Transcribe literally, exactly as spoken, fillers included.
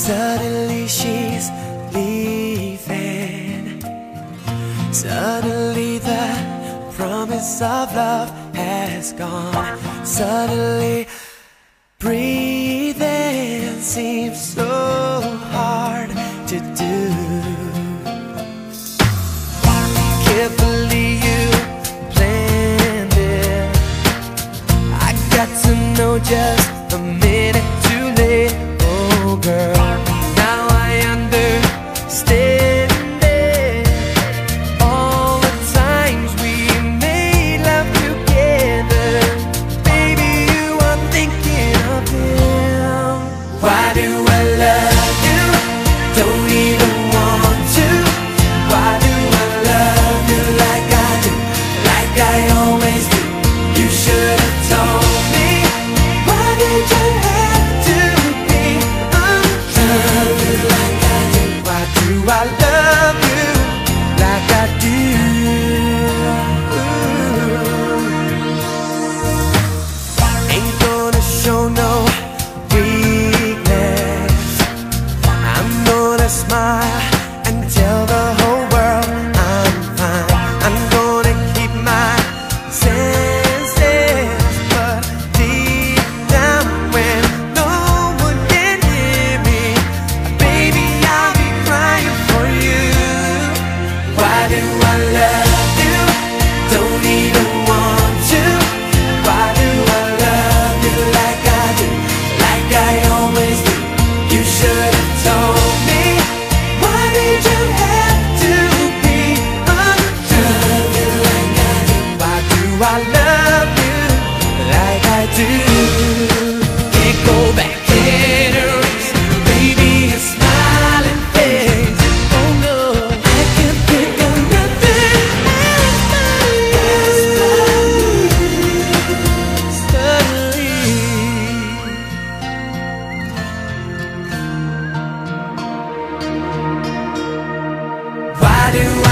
Suddenly she's leaving. Suddenly the promise of love has gone. Suddenly breathing seems so hard to do. Carefully you planned it. I got to know just a minute too late. Oh girl, now I understand it. All the times we made love together, baby, you are thinking of him. Why do I love you? Don't even want to. Why do I love you like I do, like I always do? You should have told me. Why did you have to be untrue like I do? Why do I love you like I do? Ain't gonna show no weakness. I'm gonna smile and tell the whole world I'm fine. I'm gonna keep my senses, but deep down when no one can hear me, baby, I'll be crying for you. Why do I love you? Don't even want to. Why do I love you like I do, like I always do? You should have told me. Why did you have to be untrue like I do? Why do I love you like I do? Can't go back, can't erase, baby, your smiling face. Oh no, I can't think of nothing else but you. Suddenly, why do